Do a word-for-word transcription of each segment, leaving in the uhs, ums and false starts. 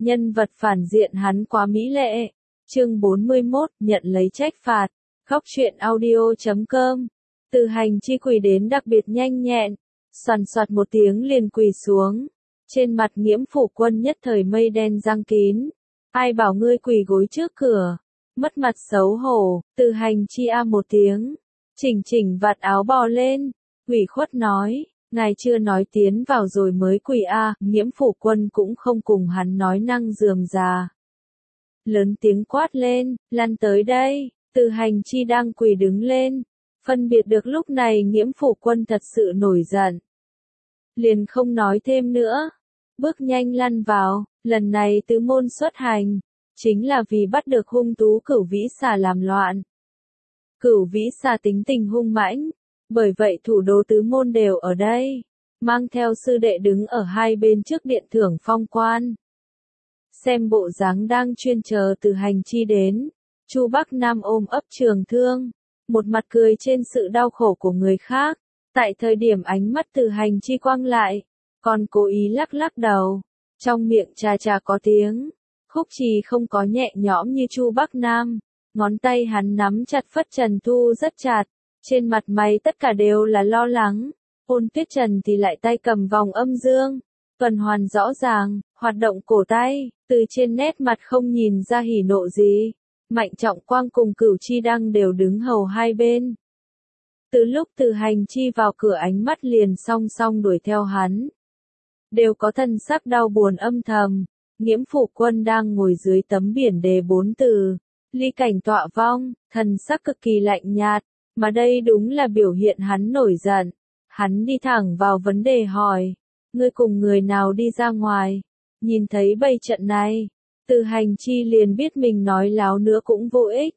Nhân vật phản diện hắn quá mỹ lệ. Chương bốn mươi mốt, nhận lấy trách phạt. Góc truyện audio chấm com. Từ hành chi quỳ đến đặc biệt nhanh nhẹn, xoằn xoạt một tiếng liền quỳ xuống. Trên mặt Nghiễm Phủ Quân nhất thời mây đen giăng kín. Ai bảo ngươi quỳ gối trước cửa? Mất mặt xấu hổ, Từ hành chi a một tiếng. Chỉnh chỉnh vạt áo bò lên, ủy khuất nói, ngài chưa nói tiến vào rồi mới quỳ a. Nghiễm Phủ Quân cũng không cùng hắn nói năng rườm rà. Lớn tiếng quát lên, lăn tới đây. Từ hành chi đang quỳ đứng lên, phân biệt được lúc này Nghiễm Phủ Quân thật sự nổi giận. Liền không nói thêm nữa, bước nhanh lăn vào. Lần này tứ môn xuất hành, chính là vì bắt được hung tú Cửu Vĩ Xà làm loạn. Cửu Vĩ Xà tính tình hung mãnh, bởi vậy thủ đô tứ môn đều ở đây, mang theo sư đệ đứng ở hai bên trước điện thưởng phong quan. Xem bộ dáng đang chuyên chờ Từ hành chi đến, Chu Bắc Nam ôm ấp trường thương, một mặt cười trên sự đau khổ của người khác. Tại thời điểm ánh mắt Từ hành chi quăng lại, còn cố ý lắc lắc đầu, trong miệng trà trà có tiếng. Khúc trì không có nhẹ nhõm như Chu Bắc Nam, ngón tay hắn nắm chặt phất trần thu rất chặt, trên mặt mày tất cả đều là lo lắng. Ôn Tuyết Trần thì lại tay cầm vòng âm dương, tuần hoàn rõ ràng, hoạt động cổ tay, từ trên nét mặt không nhìn ra hỉ nộ gì. Mạnh Trọng Quang cùng Cửu Chi Đăng đều đứng hầu hai bên. Từ lúc Từ hành chi vào cửa ánh mắt liền song song đuổi theo hắn, đều có thần sắc đau buồn âm thầm. Nghiễm Phủ Quân đang ngồi dưới tấm biển đề bốn từ, ly cảnh tọa vong, thần sắc cực kỳ lạnh nhạt, mà đây đúng là biểu hiện hắn nổi giận. Hắn đi thẳng vào vấn đề hỏi, ngươi cùng người nào đi ra ngoài? Nhìn thấy bầy trận này, Từ hành chi liền biết mình nói láo nữa cũng vô ích.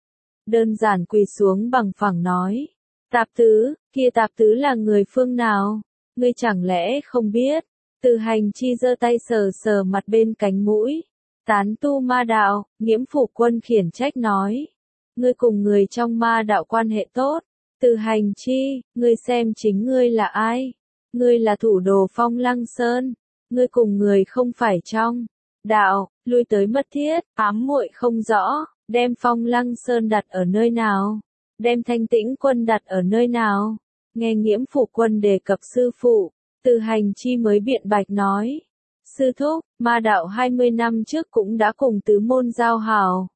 Đơn giản quỳ xuống bằng phẳng nói, Tạp Tứ, kia Tạp Tứ là người phương nào? Ngươi chẳng lẽ không biết? Từ hành chi giơ tay sờ sờ mặt bên cánh mũi. Tán tu ma đạo. Nghiễm Phủ Quân khiển trách nói, ngươi cùng người trong ma đạo quan hệ tốt. Từ hành chi, ngươi xem chính ngươi là ai? Ngươi là thủ đồ Phong Lăng Sơn, ngươi cùng người không phải trong đạo, lui tới mất thiết, ám muội không rõ, đem Phong Lăng Sơn đặt ở nơi nào? Đem Thanh Tĩnh Quân đặt ở nơi nào? Nghe Nghiễm Phủ Quân đề cập sư phụ, Từ hành chi mới biện bạch nói, sư thúc, ma đạo hai mươi năm trước cũng đã cùng tứ môn giao hảo.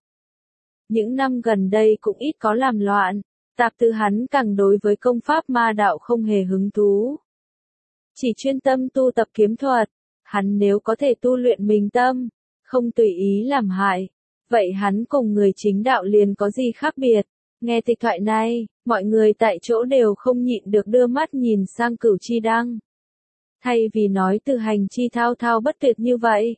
Những năm gần đây cũng ít có làm loạn, Tạp Tứ hắn càng đối với công pháp ma đạo không hề hứng thú. Chỉ chuyên tâm tu tập kiếm thuật, hắn nếu có thể tu luyện mình tâm, không tùy ý làm hại, vậy hắn cùng người chính đạo liền có gì khác biệt. Nghe tịch thoại này, mọi người tại chỗ đều không nhịn được đưa mắt nhìn sang Cửu Chi Đăng. Thay vì nói Từ hành chi thao thao bất tuyệt như vậy,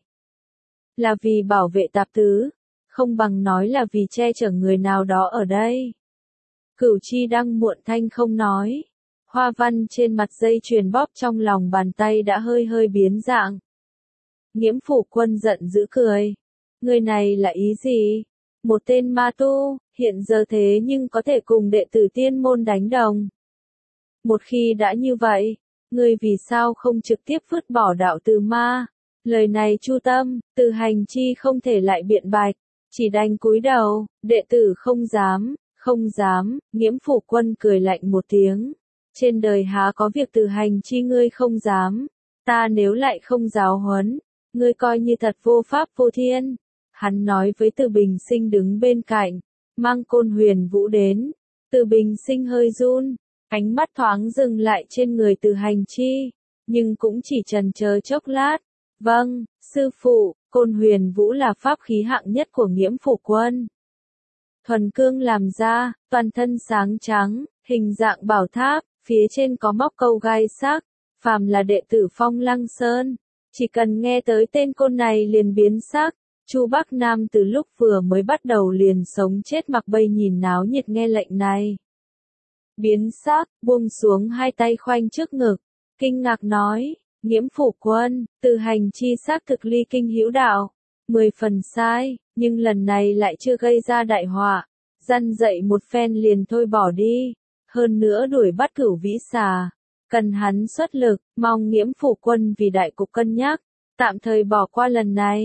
là vì bảo vệ Tạp Tứ, không bằng nói là vì che chở người nào đó ở đây. Cửu Chi Đăng muộn thanh không nói, hoa văn trên mặt dây chuyền bóp trong lòng bàn tay đã hơi hơi biến dạng. Nghiễm Phủ Quân giận dữ cười, người này là ý gì? Một tên ma tu, hiện giờ thế nhưng có thể cùng đệ tử tiên môn đánh đồng. Một khi đã như vậy, ngươi vì sao không trực tiếp vứt bỏ đạo từ ma? Lời này chu tâm, Từ hành chi không thể lại biện bạch, chỉ đành cúi đầu, đệ tử không dám, không dám. Nghiễm Phủ Quân cười lạnh một tiếng, trên đời há có việc Từ hành chi ngươi không dám, ta nếu lại không giáo huấn, ngươi coi như thật vô pháp vô thiên. Hắn nói với Từ Bình Sinh đứng bên cạnh, mang Côn Huyền Vũ đến. Từ Bình Sinh hơi run, ánh mắt thoáng dừng lại trên người Từ hành chi, nhưng cũng chỉ chần chờ chốc lát. Vâng, sư phụ, Côn Huyền Vũ là pháp khí hạng nhất của Nghiễm Phủ Quân. Thuần cương làm ra, toàn thân sáng trắng, hình dạng bảo tháp, phía trên có móc câu gai sắc. Phàm là đệ tử Phong Lăng Sơn, chỉ cần nghe tới tên côn này liền biến sắc. Chu Bắc Nam từ lúc vừa mới bắt đầu liền sống chết mặc bay nhìn náo nhiệt nghe lệnh này. Biến sắc, buông xuống hai tay khoanh trước ngực, kinh ngạc nói, Nghiễm Phủ Quân, Từ hành chi xác thực ly kinh hữu đạo, mười phần sai, nhưng lần này lại chưa gây ra đại họa, răn dậy một phen liền thôi bỏ đi, hơn nữa đuổi bắt Cửu Vĩ Xà, cần hắn xuất lực, mong Nghiễm Phủ Quân vì đại cục cân nhắc, tạm thời bỏ qua lần này.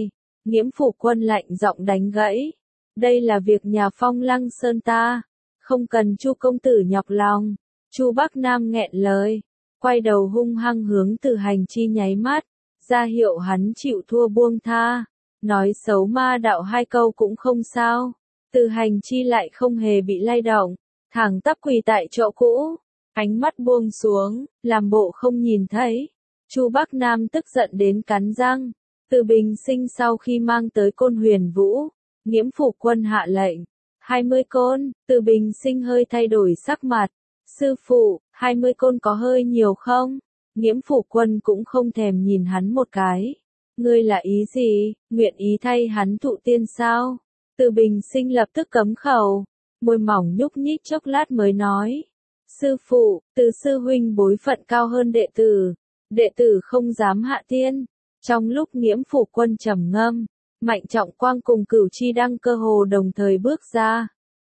Nghiễm phủ quân lạnh giọng đánh gãy. Đây là việc nhà Phong Lăng Sơn ta, không cần Chu công tử nhọc lòng. Chu Bắc Nam nghẹn lời, quay đầu hung hăng hướng Từ Hành Chi nháy mắt, ra hiệu hắn chịu thua buông tha. Nói xấu ma đạo hai câu cũng không sao. Từ Hành Chi lại không hề bị lay động, thẳng tắp quỳ tại chỗ cũ, ánh mắt buông xuống, làm bộ không nhìn thấy. Chu Bắc Nam tức giận đến cắn răng. Từ Bình Sinh sau khi mang tới Côn Huyền Vũ, Nghiễm phủ quân hạ lệnh, hai mươi côn. Từ Bình Sinh hơi thay đổi sắc mặt. Sư phụ, hai mươi côn có hơi nhiều không? Nghiễm phủ quân cũng không thèm nhìn hắn một cái. Ngươi là ý gì, nguyện ý thay hắn thụ tiên sao? Từ Bình Sinh lập tức cấm khẩu, môi mỏng nhúc nhích chốc lát mới nói. Sư phụ, Từ sư huynh bối phận cao hơn đệ tử, đệ tử không dám hạ tiên. Trong lúc Nghiễm phủ quân trầm ngâm, Mạnh Trọng Quang cùng Cửu Chi Đăng cơ hồ đồng thời bước ra.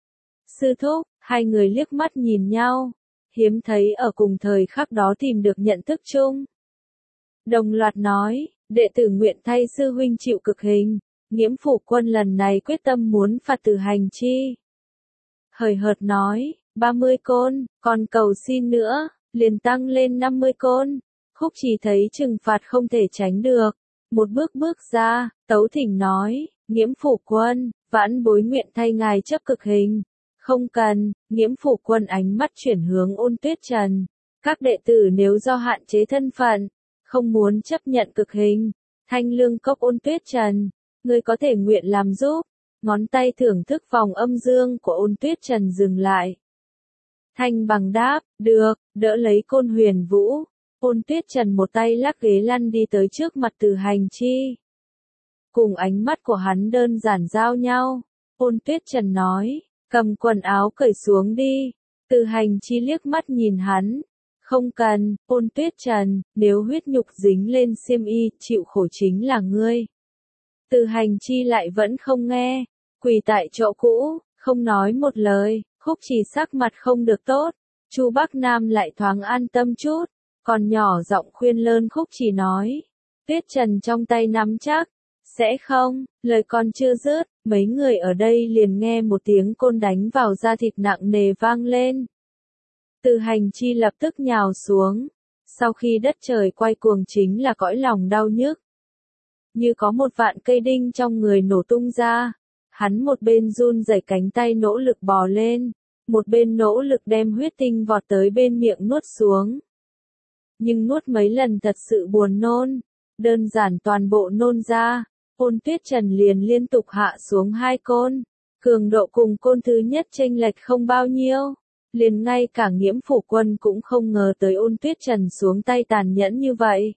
Sư thúc, hai người liếc mắt nhìn nhau, hiếm thấy ở cùng thời khắc đó tìm được nhận thức chung. Đồng loạt nói, đệ tử nguyện thay sư huynh chịu cực hình. Nghiễm phủ quân lần này quyết tâm muốn phạt Từ Hành Chi. Hời hợt nói, ba mươi côn, còn cầu xin nữa, liền tăng lên năm mươi côn. Khúc Chỉ thấy trừng phạt không thể tránh được, một bước bước ra, tấu thỉnh nói, Nghiễm phủ quân, vãn bối nguyện thay ngài chấp cực hình. Không cần. Nghiễm phủ quân ánh mắt chuyển hướng Ôn Tuyết Trần. Các đệ tử nếu do hạn chế thân phận, không muốn chấp nhận cực hình. Thanh Lương Cốc Ôn Tuyết Trần, ngươi có thể nguyện làm giúp. Ngón tay thưởng thức vòng âm dương của Ôn Tuyết Trần dừng lại. Thanh bằng đáp, được, đỡ lấy Côn Huyền Vũ. Ôn Tuyết Trần một tay lắc ghế lăn đi tới trước mặt Từ Hành Chi. Cùng ánh mắt của hắn đơn giản giao nhau. Ôn Tuyết Trần nói, cầm quần áo cởi xuống đi. Từ Hành Chi liếc mắt nhìn hắn. Không cần. Ôn Tuyết Trần, nếu huyết nhục dính lên xiêm y, chịu khổ chính là ngươi. Từ Hành Chi lại vẫn không nghe, quỳ tại chỗ cũ, không nói một lời. Khúc Chỉ sắc mặt không được tốt, Chu Bắc Nam lại thoáng an tâm chút, còn nhỏ giọng khuyên lơn Khúc Chỉ nói. Tuyết Trần trong tay nắm chắc, sẽ không. Lời còn chưa dứt, mấy người ở đây liền nghe một tiếng côn đánh vào da thịt nặng nề vang lên. Từ Hành Chi lập tức nhào xuống, sau khi đất trời quay cuồng chính là cõi lòng đau nhức. Như có một vạn cây đinh trong người nổ tung ra, hắn một bên run rẩy cánh tay nỗ lực bò lên, một bên nỗ lực đem huyết tinh vọt tới bên miệng nuốt xuống. Nhưng nuốt mấy lần thật sự buồn nôn, đơn giản toàn bộ nôn ra. Ôn Tuyết Trần liền liên tục hạ xuống hai côn, cường độ cùng côn thứ nhất chênh lệch không bao nhiêu. Liền ngay cả Nghiễm phủ quân cũng không ngờ tới Ôn Tuyết Trần xuống tay tàn nhẫn như vậy.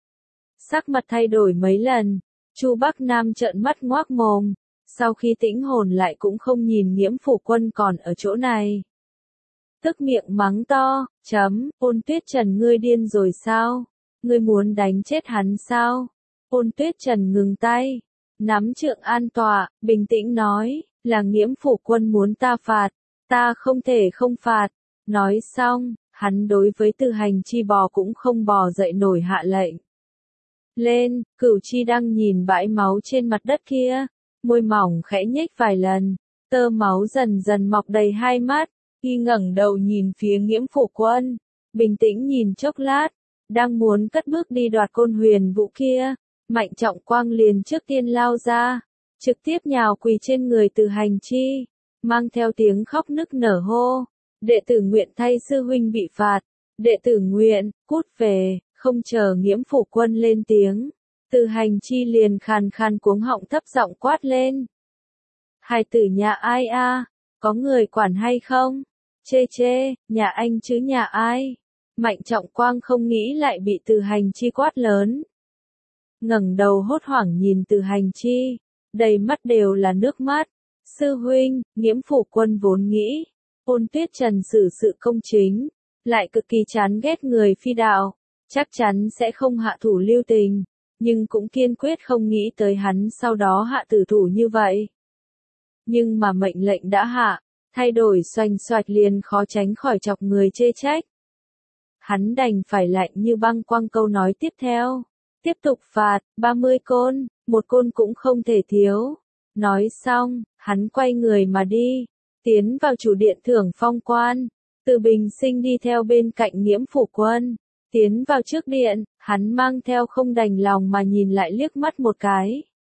Sắc mặt thay đổi mấy lần, Chu Bắc Nam trợn mắt ngoác mồm, sau khi tĩnh hồn lại cũng không nhìn Nghiễm phủ quân còn ở chỗ này. Tức miệng mắng to, chấm, Ôn Tuyết Trần ngươi điên rồi sao? Ngươi muốn đánh chết hắn sao? Ôn Tuyết Trần ngừng tay, nắm trượng an tọa, bình tĩnh nói, là Nghiễm phủ quân muốn ta phạt, ta không thể không phạt. Nói xong, hắn đối với Từ Hành Chi bò cũng không bò dậy nổi hạ lệnh. Lên, Cửu Chi Đăng nhìn bãi máu trên mặt đất kia, môi mỏng khẽ nhếch vài lần, tơ máu dần dần mọc đầy hai mắt, y ngẩng đầu nhìn phía Nghiễm phủ quân, bình tĩnh nhìn chốc lát, đang muốn cất bước đi đoạt Côn Huyền Vũ kia, Mạnh Trọng Quang liền trước tiên lao ra, trực tiếp nhào quỳ trên người Từ Hành Chi, mang theo tiếng khóc nức nở hô, đệ tử nguyện thay sư huynh bị phạt, đệ tử nguyện, cút về. Không chờ Nghiễm phủ quân lên tiếng, Từ Hành Chi liền khàn khàn cuống họng thấp giọng quát lên. Hài tử nhà ai a? Có người quản hay không? Chê chê, nhà anh chứ nhà ai? Mạnh Trọng Quang không nghĩ lại bị Từ Hành Chi quát lớn. Ngẩng đầu hốt hoảng nhìn Từ Hành Chi, đầy mắt đều là nước mắt. Sư huynh, Nghiễm phủ quân vốn nghĩ, Ôn Tuyết Trần xử sự công chính, lại cực kỳ chán ghét người phi đạo. Chắc chắn sẽ không hạ thủ lưu tình, nhưng cũng kiên quyết không nghĩ tới hắn sau đó hạ tử thủ như vậy. Nhưng mà mệnh lệnh đã hạ, thay đổi xoành xoạch liền khó tránh khỏi chọc người chê trách. Hắn đành phải lạnh như băng quăng câu nói tiếp theo. Tiếp tục phạt, ba mươi côn, một côn cũng không thể thiếu. Nói xong, hắn quay người mà đi, tiến vào chủ điện thưởng phong quan. Từ Bình Sinh đi theo bên cạnh Nghiễm Phủ Quân, tiến vào trước điện, hắn mang theo không đành lòng mà nhìn lại liếc mắt một cái.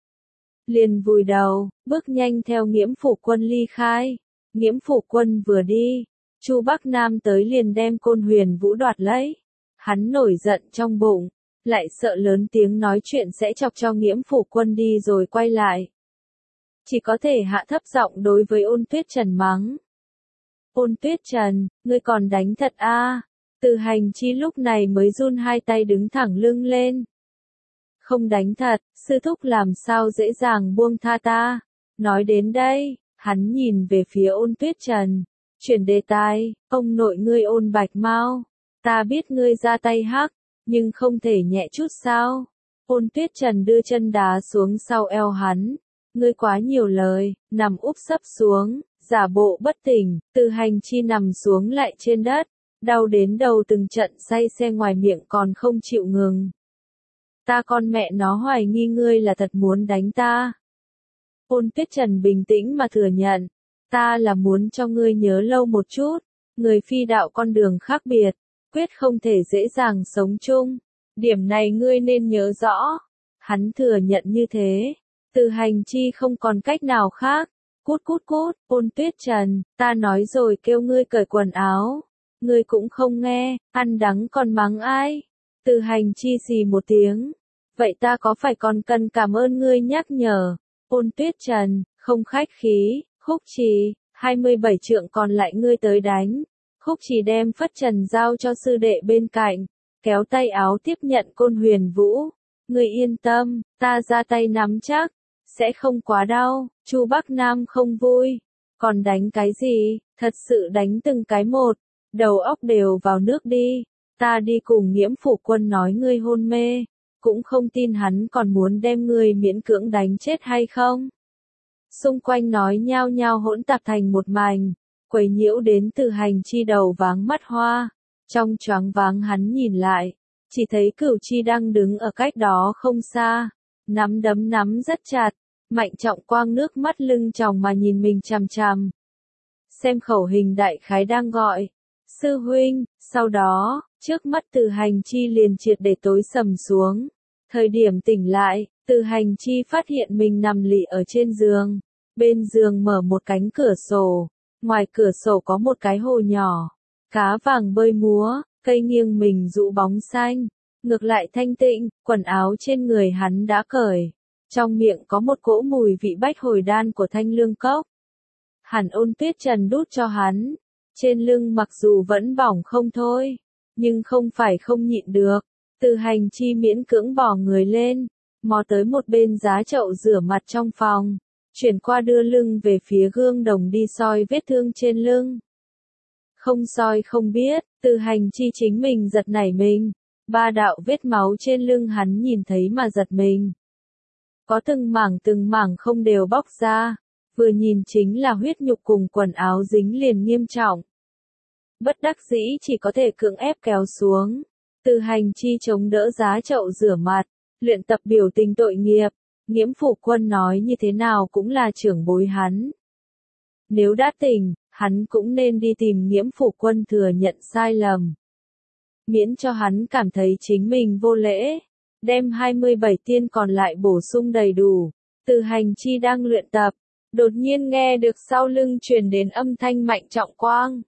Liền vùi đầu, bước nhanh theo Nghiễm Phủ Quân ly khai. Nghiễm Phủ Quân vừa đi, Chu Bắc Nam tới liền đem Côn Huyền Vũ đoạt lấy. Hắn nổi giận trong bụng, lại sợ lớn tiếng nói chuyện sẽ chọc cho Nghiễm Phủ Quân đi rồi quay lại. Chỉ có thể hạ thấp giọng đối với Ôn Tuyết Trần mắng. Ôn Tuyết Trần, ngươi còn đánh thật a? À? Từ Hành Chi lúc này mới run hai tay đứng thẳng lưng lên. Không đánh thật, sư thúc làm sao dễ dàng buông tha ta. Nói đến đây, hắn nhìn về phía Ôn Tuyết Trần, chuyển đề tài, ông nội ngươi Ôn Bạch Mao, ta biết ngươi ra tay hắc, nhưng không thể nhẹ chút sao? Ôn Tuyết Trần đưa chân đá xuống sau eo hắn, ngươi quá nhiều lời, nằm úp sấp xuống, giả bộ bất tỉnh. Từ Hành Chi nằm xuống lại trên đất, đau đến đầu từng trận say xe ngoài miệng còn không chịu ngừng. Ta con mẹ nó hoài nghi ngươi là thật muốn đánh ta. Ôn Tuyết Trần bình tĩnh mà thừa nhận, ta là muốn cho ngươi nhớ lâu một chút, người phi đạo con đường khác biệt, quyết không thể dễ dàng sống chung. Điểm này ngươi nên nhớ rõ. Hắn thừa nhận như thế. Từ Hành Chi không còn cách nào khác. Cút cút cút, Ôn Tuyết Trần, ta nói rồi kêu ngươi cởi quần áo. Ngươi cũng không nghe, ăn đắng còn mắng ai. Từ Hành Chi xì một tiếng. Vậy ta có phải còn cần cảm ơn ngươi nhắc nhở. Ôn Tuyết Trần, không khách khí, Khúc Trì, hai mươi bảy trượng còn lại ngươi tới đánh. Khúc Trì đem phất trần giao cho sư đệ bên cạnh, kéo tay áo tiếp nhận Côn Huyền Vũ. Ngươi yên tâm, ta ra tay nắm chắc, sẽ không quá đau. Chu Bắc Nam không vui, còn đánh cái gì, thật sự đánh từng cái một, đầu óc đều vào nước đi. Ta đi cùng Nghiễm Phủ Quân nói ngươi hôn mê, cũng không tin hắn còn muốn đem ngươi miễn cưỡng đánh chết hay không. Xung quanh nói nhao nhao hỗn tạp thành một mảnh, quấy nhiễu đến Từ Hành Chi đầu váng mắt hoa. Trong choáng váng hắn nhìn lại, chỉ thấy Cửu Chi đang đứng ở cách đó không xa, nắm đấm nắm rất chặt. Mạnh Trọng Quang nước mắt lưng tròng mà nhìn mình chằm chằm. Xem khẩu hình đại khái đang gọi, sư huynh, sau đó, trước mắt Từ Hành Chi liền triệt để tối sầm xuống. Thời điểm tỉnh lại, Từ Hành Chi phát hiện mình nằm lì ở trên giường. Bên giường mở một cánh cửa sổ, ngoài cửa sổ có một cái hồ nhỏ. Cá vàng bơi múa, cây nghiêng mình rũ bóng xanh. Ngược lại thanh tịnh, quần áo trên người hắn đã cởi. Trong miệng có một cỗ mùi vị bách hồi đan của thanh lương cốc. Hẳn Ôn Tuyết Trần đút cho hắn. Trên lưng mặc dù vẫn bỏng không thôi, nhưng không phải không nhịn được. Từ Hành Chi miễn cưỡng bỏ người lên, mò tới một bên giá chậu rửa mặt trong phòng, chuyển qua đưa lưng về phía gương đồng đi soi vết thương trên lưng. Không soi không biết, Từ Hành Chi chính mình giật nảy mình, ba đạo vết máu trên lưng hắn nhìn thấy mà giật mình. Có từng mảng từng mảng không đều bóc ra, vừa nhìn chính là huyết nhục cùng quần áo dính liền nghiêm trọng. Bất đắc dĩ chỉ có thể cưỡng ép kéo xuống. Từ Hành Chi chống đỡ giá chậu rửa mặt, luyện tập biểu tình tội nghiệp. Nghiễm Phủ Quân nói như thế nào cũng là trưởng bối hắn. Nếu đã tỉnh, hắn cũng nên đi tìm Nghiễm Phủ Quân thừa nhận sai lầm. Miễn cho hắn cảm thấy chính mình vô lễ. Đem hai mươi bảy tiên còn lại bổ sung đầy đủ. Từ Hành Chi đang luyện tập, đột nhiên nghe được sau lưng truyền đến âm thanh Mạnh Trọng Quang.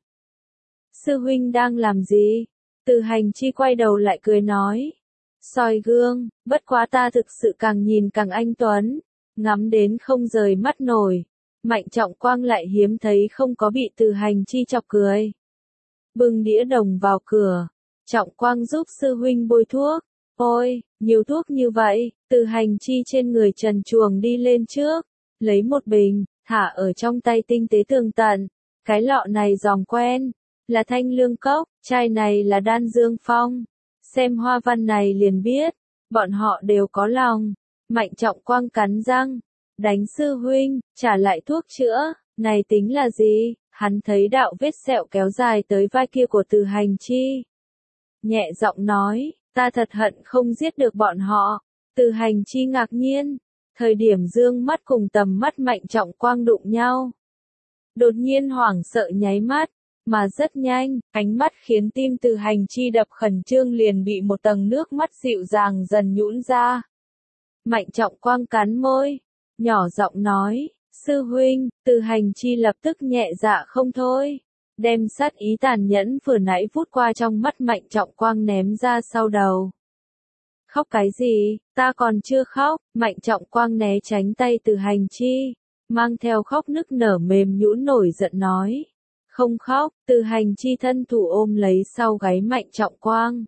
Sư huynh đang làm gì? Từ Hành Chi quay đầu lại cười nói. Soi gương, bất quá ta thực sự càng nhìn càng anh tuấn, ngắm đến không rời mắt nổi. Mạnh Trọng Quang lại hiếm thấy không có bị Từ Hành Chi chọc cười. Bưng đĩa đồng vào cửa, Trọng Quang giúp sư huynh bôi thuốc. Ôi, nhiều thuốc như vậy. Từ Hành Chi trên người trần truồng đi lên trước, lấy một bình, thả ở trong tay tinh tế tường tận. Cái lọ này giòn quen, là thanh lương cốc, chai này là đan dương phong. Xem hoa văn này liền biết, bọn họ đều có lòng. Mạnh Trọng Quang cắn răng, đánh sư huynh, trả lại thuốc chữa, này tính là gì? Hắn thấy đạo vết sẹo kéo dài tới vai kia của Từ Hành Chi. Nhẹ giọng nói, ta thật hận không giết được bọn họ. Từ Hành Chi ngạc nhiên, thời điểm dương mắt cùng tầm mắt Mạnh Trọng Quang đụng nhau. Đột nhiên hoảng sợ nháy mắt, mà rất nhanh, ánh mắt khiến tim Từ Hành Chi đập khẩn trương liền bị một tầng nước mắt dịu dàng dần nhũn ra. Mạnh Trọng Quang cắn môi, nhỏ giọng nói, sư huynh. Từ Hành Chi lập tức nhẹ dạ không thôi, đem sát ý tàn nhẫn vừa nãy vút qua trong mắt Mạnh Trọng Quang ném ra sau đầu. Khóc cái gì, ta còn chưa khóc. Mạnh Trọng Quang né tránh tay Từ Hành Chi, mang theo khóc nức nở mềm nhũn nổi giận nói. Không khóc. Từ Hành Chi thân thủ ôm lấy sau gáy Mạnh Trọng Quang,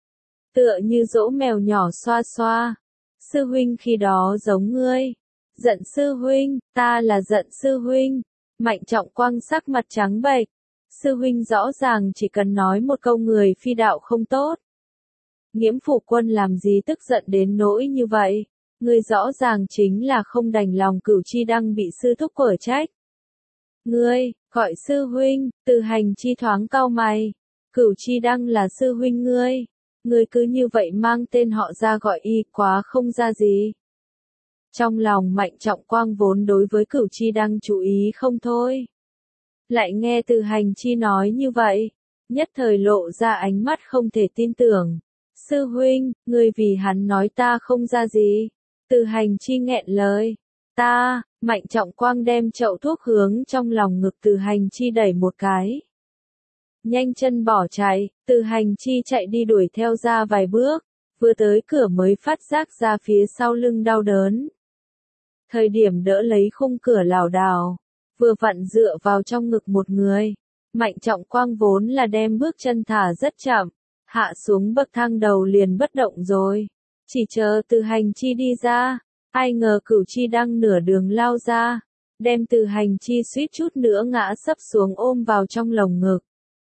tựa như dỗ mèo nhỏ xoa xoa. Sư huynh khi đó giống ngươi. Giận sư huynh, ta là giận sư huynh. Mạnh Trọng Quang sắc mặt trắng bệch. Sư huynh rõ ràng chỉ cần nói một câu người phi đạo không tốt. Nghiễm Phủ Quân làm gì tức giận đến nỗi như vậy? Ngươi rõ ràng chính là không đành lòng Cửu Chi Đăng bị sư thúc quở trách. Ngươi, gọi sư huynh. Từ Hành Chi thoáng cau mày. Cửu Chi Đăng là sư huynh ngươi. Ngươi cứ như vậy mang tên họ ra gọi y quá không ra gì. Trong lòng Mạnh Trọng Quang vốn đối với Cửu Chi Đăng chú ý không thôi. Lại nghe Từ Hành Chi nói như vậy, nhất thời lộ ra ánh mắt không thể tin tưởng. Sư huynh, ngươi vì hắn nói ta không ra gì. Từ Hành Chi nghẹn lời. Ta, Mạnh Trọng Quang đem chậu thuốc hướng trong lòng ngực Từ Hành Chi đẩy một cái. Nhanh chân bỏ chạy. Từ Hành Chi chạy đi đuổi theo ra vài bước, vừa tới cửa mới phát giác ra phía sau lưng đau đớn. Thời điểm đỡ lấy khung cửa lảo đảo, vừa vặn dựa vào trong ngực một người. Mạnh Trọng Quang vốn là đem bước chân thả rất chậm, hạ xuống bậc thang đầu liền bất động rồi, chỉ chờ Từ Hành Chi đi ra. Ai ngờ Cửu Chi Đăng nửa đường lao ra, đem Từ Hành Chi suýt chút nữa ngã sấp xuống ôm vào trong lồng ngực.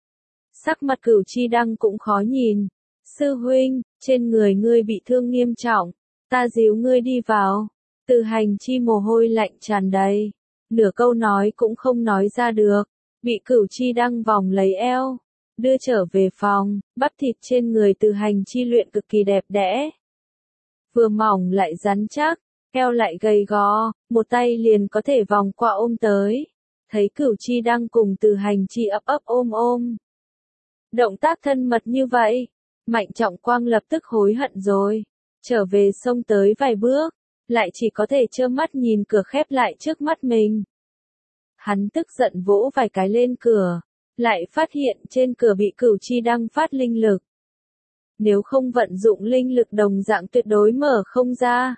Sắc mặt Cửu Chi Đăng cũng khó nhìn. Sư huynh, trên người ngươi bị thương nghiêm trọng, ta díu ngươi đi vào. Từ Hành Chi mồ hôi lạnh tràn đầy, nửa câu nói cũng không nói ra được, bị Cửu Chi Đăng vòng lấy eo, đưa trở về phòng. Bắp thịt trên người Từ Hành Chi luyện cực kỳ đẹp đẽ, vừa mỏng lại rắn chắc, eo lại gầy gò, một tay liền có thể vòng qua ôm tới. Thấy Cửu Chi Đăng cùng Từ Hành Chi ấp ấp ôm ôm, động tác thân mật như vậy, Mạnh Trọng Quang lập tức hối hận rồi, trở về xông tới vài bước, lại chỉ có thể trơ mắt nhìn cửa khép lại trước mắt mình. Hắn tức giận vỗ vài cái lên cửa, lại phát hiện trên cửa bị Cửu Chi Đăng phát linh lực. Nếu không vận dụng linh lực đồng dạng tuyệt đối mở không ra.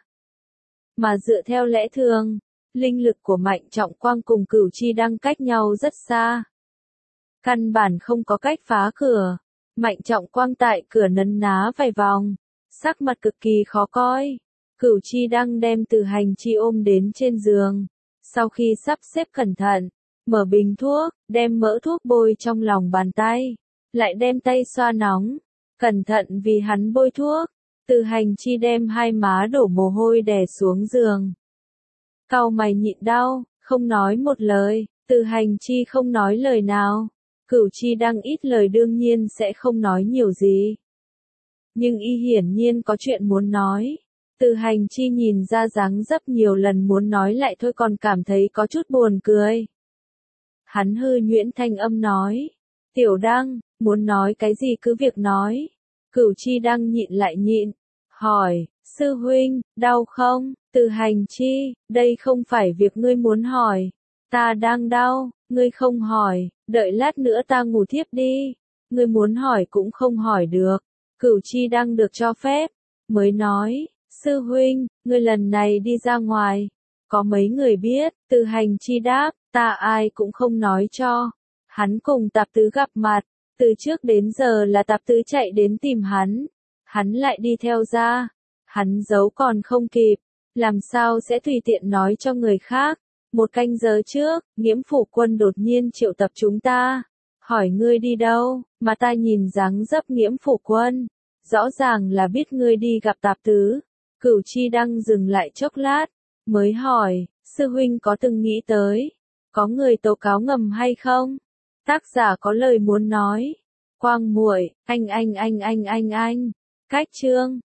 Mà dựa theo lẽ thường, linh lực của Mạnh Trọng Quang cùng Cửu Chi Đăng cách nhau rất xa. Căn bản không có cách phá cửa. Mạnh Trọng Quang tại cửa nấn ná vài vòng, sắc mặt cực kỳ khó coi. Cửu Chi Đăng đem Từ Hành Chi ôm đến trên giường. Sau khi sắp xếp cẩn thận, mở bình thuốc, đem mỡ thuốc bôi trong lòng bàn tay, lại đem tay xoa nóng, cẩn thận vì hắn bôi thuốc. Từ Hành Chi đem hai má đổ mồ hôi đè xuống giường. Cau mày nhịn đau, không nói một lời. Từ Hành Chi không nói lời nào. Cửu Chi Đăng ít lời đương nhiên sẽ không nói nhiều gì. Nhưng y hiển nhiên có chuyện muốn nói. Từ Hành Chi nhìn ra dáng dấp nhiều lần muốn nói lại thôi còn cảm thấy có chút buồn cười. Hắn hư nhuyễn thanh âm nói. Tiểu Đăng, muốn nói cái gì cứ việc nói. Cửu Chi Đăng nhịn lại nhịn. Hỏi, sư huynh, đau không? Từ Hành Chi, đây không phải việc ngươi muốn hỏi. Ta đang đau, ngươi không hỏi, đợi lát nữa ta ngủ thiếp đi. Ngươi muốn hỏi cũng không hỏi được. Cửu Chi Đăng được cho phép, mới nói. Sư huynh, ngươi lần này đi ra ngoài, có mấy người biết? Từ Hành Chi đáp, ta ai cũng không nói cho. Hắn cùng Tạp Tứ gặp mặt, từ trước đến giờ là Tạp Tứ chạy đến tìm hắn, hắn lại đi theo ra, hắn giấu còn không kịp, làm sao sẽ tùy tiện nói cho người khác. Một canh giờ trước, Nghiễm Phủ Quân đột nhiên triệu tập chúng ta, hỏi ngươi đi đâu, mà ta nhìn dáng dấp Nghiễm Phủ Quân, rõ ràng là biết ngươi đi gặp Tạp Tứ. Cửu Chi Đăng dừng lại chốc lát, mới hỏi, sư huynh có từng nghĩ tới, có người tố cáo ngầm hay không? Tác giả có lời muốn nói. Quang muội, anh anh anh anh anh anh, Cách chương